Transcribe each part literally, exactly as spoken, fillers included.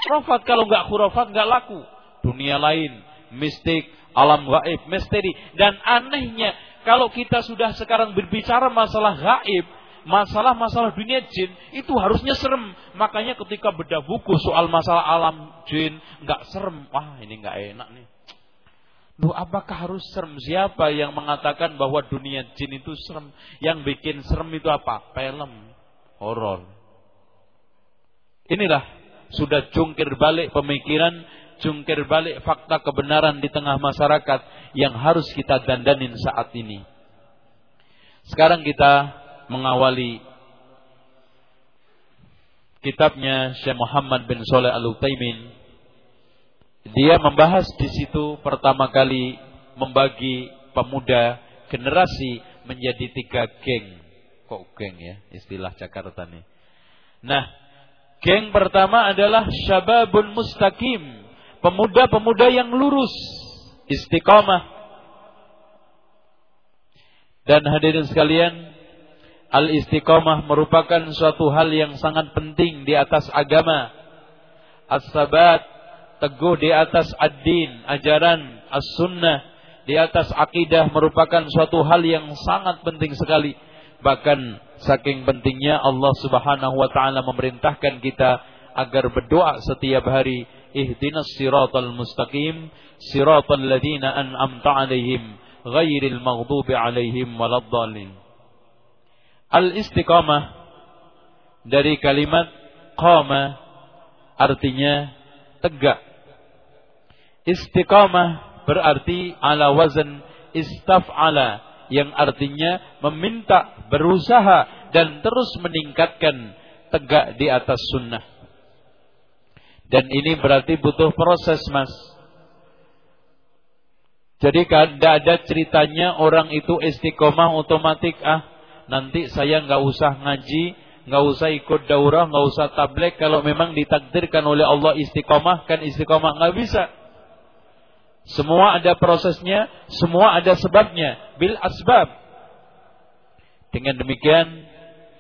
khurafat. Kalau nggak khurafat nggak laku. Dunia lain, mistik, alam gaib, misteri. Dan anehnya, kalau kita sudah sekarang berbicara masalah gaib, masalah-masalah dunia jin, itu harusnya serem. Makanya ketika bedah buku soal masalah alam jin, nggak serem. Wah, ini nggak enak nih. Loh, apakah harus serem? Siapa yang mengatakan bahwa dunia jin itu serem? Yang bikin serem itu apa? Film, horor. Inilah sudah jungkir balik pemikiran, jungkir balik fakta kebenaran di tengah masyarakat yang harus kita dandanin saat ini. Sekarang kita mengawali kitabnya Syekh Muhammad bin Shalih Al-Utsaimin. Dia membahas di situ pertama kali membagi pemuda generasi menjadi tiga geng. Kok geng ya? Istilah Jakarta nih. Nah, geng pertama adalah syababun mustaqim, pemuda-pemuda yang lurus, istiqamah. Dan hadirin sekalian, al-istiqamah merupakan suatu hal yang sangat penting di atas agama. As-sabat, teguh di atas ad-din, ajaran as-sunnah, di atas akidah merupakan suatu hal yang sangat penting sekali. Bahkan saking pentingnya Allah Subhanahu wa taala memerintahkan kita agar berdoa setiap hari, ihdinas siratal mustaqim, siratal ladzina an'amta 'alaihim, ghairil maghdubi 'alaihim waladdallin. Al-istiqamah dari kalimat qama artinya tegak. Istiqamah berarti ala wazan istaf'ala, yang artinya meminta, berusaha dan terus meningkatkan tegak di atas sunnah. Dan ini berarti butuh proses, Mas. Jadi tidak ada ceritanya orang itu istiqamah otomatis, ah nanti saya nggak usah ngaji, nggak usah ikut daurah, nggak usah tabligh. Kalau memang ditakdirkan oleh Allah istiqamah, kan istiqamah. Nggak bisa. Semua ada prosesnya, semua ada sebabnya, bil asbab. Dengan demikian,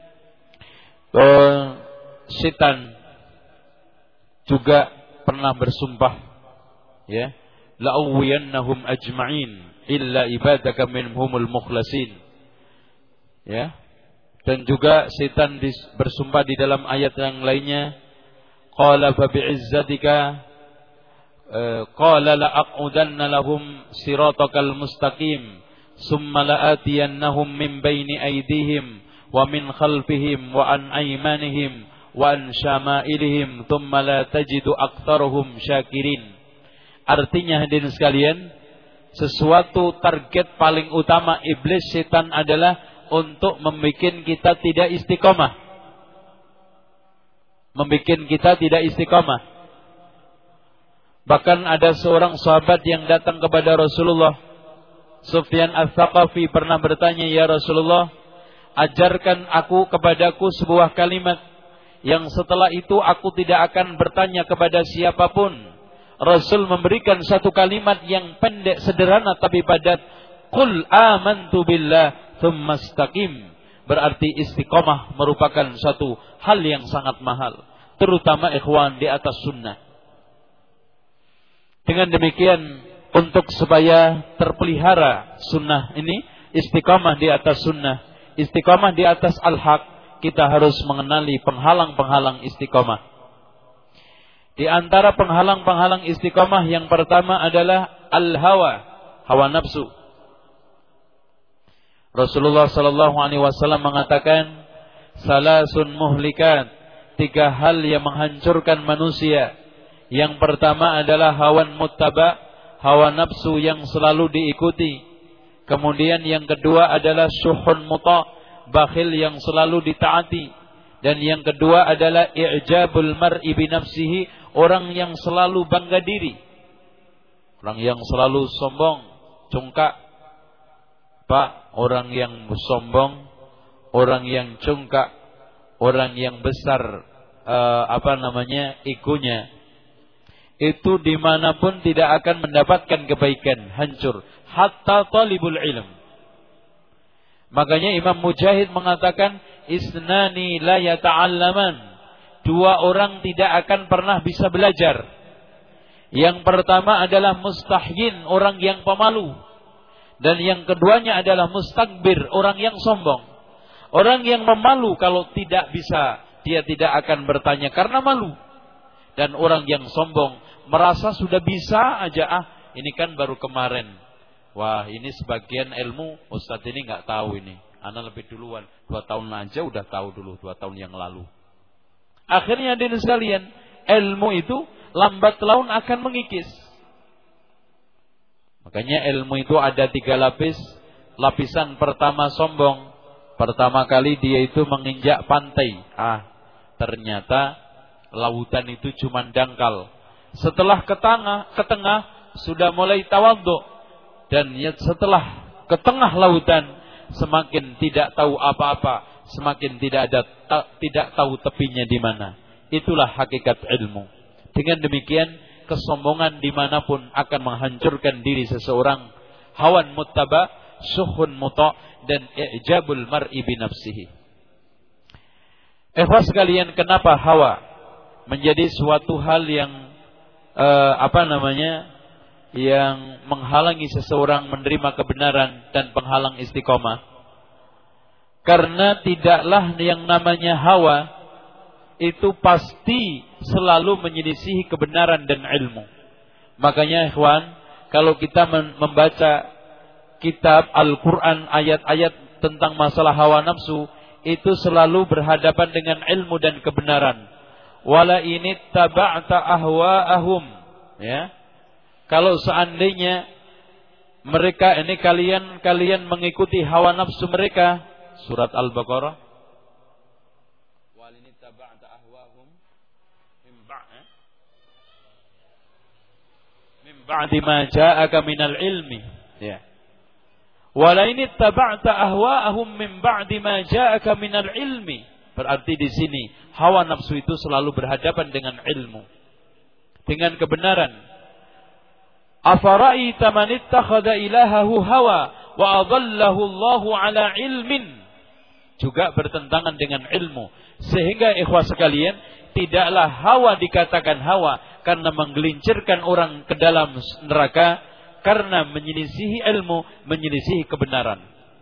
uh, setan juga pernah bersumpah, ya, la'uwiyannahum ajma'in illa ibadaka minhumul mukhlasin. Ya. Dan juga setan bersumpah di dalam ayat yang lainnya, qala fa bi'izzatika qala la'aqudanna lahum siratakal mustaqim summa la'atiyannahum min baini aydihim wa min khalfihim wa an aymanihim wa an syama'ilihim thumma la tajidu aktsaruhum syakirin. Artinya hadirin sekalian, sesuatu target paling utama iblis setan adalah untuk membuat kita tidak istiqamah. Membuat kita tidak istiqamah. Bahkan ada seorang sahabat yang datang kepada Rasulullah, Sufyan Ats-Tsaqafi, pernah bertanya, ya Rasulullah, ajarkan aku kepadaku sebuah kalimat yang setelah itu aku tidak akan bertanya kepada siapapun. Rasul memberikan satu kalimat yang pendek, sederhana tapi padat. Qul amantu billah tsumma istaqim. Berarti istiqamah merupakan satu hal yang sangat mahal, terutama ikhwan di atas sunnah. Dengan demikian, untuk supaya terpelihara sunnah ini, istiqamah di atas sunnah, istiqamah di atas al-haq, kita harus mengenali penghalang-penghalang istiqamah. Di antara penghalang-penghalang istiqamah yang pertama adalah al-hawa, hawa nafsu. Rasulullah sallallahu alaihi wasallam mengatakan, salasun muhlikat, tiga hal yang menghancurkan manusia. Yang pertama adalah hawan muttaba, hawa nafsu yang selalu diikuti. Kemudian yang kedua adalah syuhun muta, bakhil yang selalu ditaati. Dan yang kedua adalah i'jabul mar'i bi nafsihi, orang yang selalu bangga diri. Orang yang selalu sombong, congkak. Pak, orang yang sombong, orang yang congkak, orang yang besar uh, apa namanya egonya, itu dimanapun tidak akan mendapatkan kebaikan, hancur. Hatta talibul ilm. Makanya Imam Mujahid mengatakan, isnani la yata'allaman. dua orang tidak akan pernah bisa belajar. Yang pertama adalah mustahyin, orang yang pemalu. Dan yang keduanya adalah mustakbir, orang yang sombong. Orang yang memalu kalau tidak bisa, dia tidak akan bertanya karena malu. Dan orang yang sombong merasa sudah bisa aja, ah ini kan baru kemarin. Wah ini sebagian ilmu Ustadz ini nggak tahu ini. Ana lebih duluan, dua tahun aja udah tahu dulu, dua tahun yang lalu. Akhirnya hadirin sekalian, ilmu itu lambat laun akan mengikis. Makanya ilmu itu ada tiga lapis. Lapisan pertama sombong. Pertama kali dia itu menginjak pantai. Ah, ternyata lautan itu cuma dangkal. Setelah ke tengah, ke tengah sudah mulai tawadhu. Dan setelah ke tengah lautan semakin tidak tahu apa-apa, semakin tidak ada ta, tidak tahu tepinya di mana. Itulah hakikat ilmu. Dengan demikian kesombongan dimanapun akan menghancurkan diri seseorang. Hawan muttaba, suhun muta, dan i'jabul mar'i binafsihi. Ikhwas sekalian, kenapa hawa menjadi suatu hal yang eh, apa namanya yang menghalangi seseorang menerima kebenaran dan penghalang istiqomah? Karena tidaklah yang namanya hawa itu pasti selalu menyelisihi kebenaran dan ilmu. Makanya ikhwan, kalau kita membaca kitab Al-Quran, ayat-ayat tentang masalah hawa nafsu, itu selalu berhadapan dengan ilmu dan kebenaran. Wala ini taba'ta ahwa'ahum, ya. Kalau seandainya mereka ini kalian kalian mengikuti hawa nafsu mereka, surat Al-Baqarah. Wal ini taba'ta ahwa'ahum min ba'd min ba'di ma ja'aka minal ilmi, ya. Wal ini taba'ta ahwa'ahum min ba'di ma ja'aka minal ilmi. Berarti di sini hawa nafsu itu selalu berhadapan dengan ilmu, dengan kebenaran. Afara'aita man ittakhadha ilahahu hawa wa adallahu Allahu ala ilmin, juga bertentangan dengan ilmu. Sehingga ikhwah sekalian, tidaklah hawa dikatakan hawa karena menggelincirkan orang ke dalam neraka, karena menyelisihi ilmu, menyelisihi kebenaran.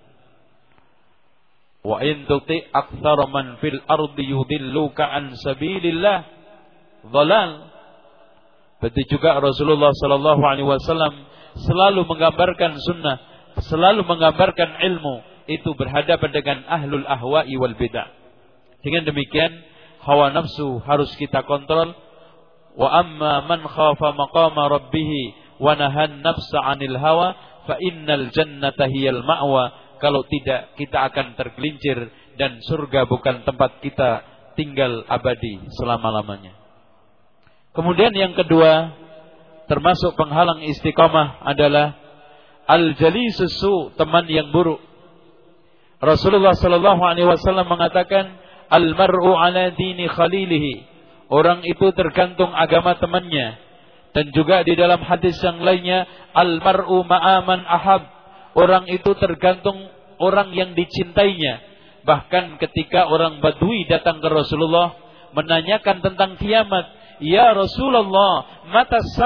Wa in tuti aktsara man fil ardi yudilluka an sabilillah dhalal. Begitu juga Rasulullah sallallahu alaihi wasallam selalu menggambarkan sunnah, selalu menggambarkan ilmu itu berhadapan dengan ahlul ahwa'i wal bidah. Dengan demikian hawa nafsu harus kita kontrol. Wa amma man khafa maqama rabbih wa nahan nafsa 'anil hawa fa innal jannata hiyal ma'wa. Kalau tidak, kita akan tergelincir dan surga bukan tempat kita tinggal abadi selama-lamanya. Kemudian yang kedua, termasuk penghalang istiqamah adalah al-jalisus su, teman yang buruk. Rasulullah sallallahu alaihi wasallam mengatakan, al-mar'u ala dini khalilihi. Orang itu tergantung agama temannya. Dan juga di dalam hadis yang lainnya, al-mar'u ma'aman ahab. Orang itu tergantung orang yang dicintainya. Bahkan ketika orang Badui datang ke Rasulullah menanyakan tentang kiamat, ya Rasulullah, mata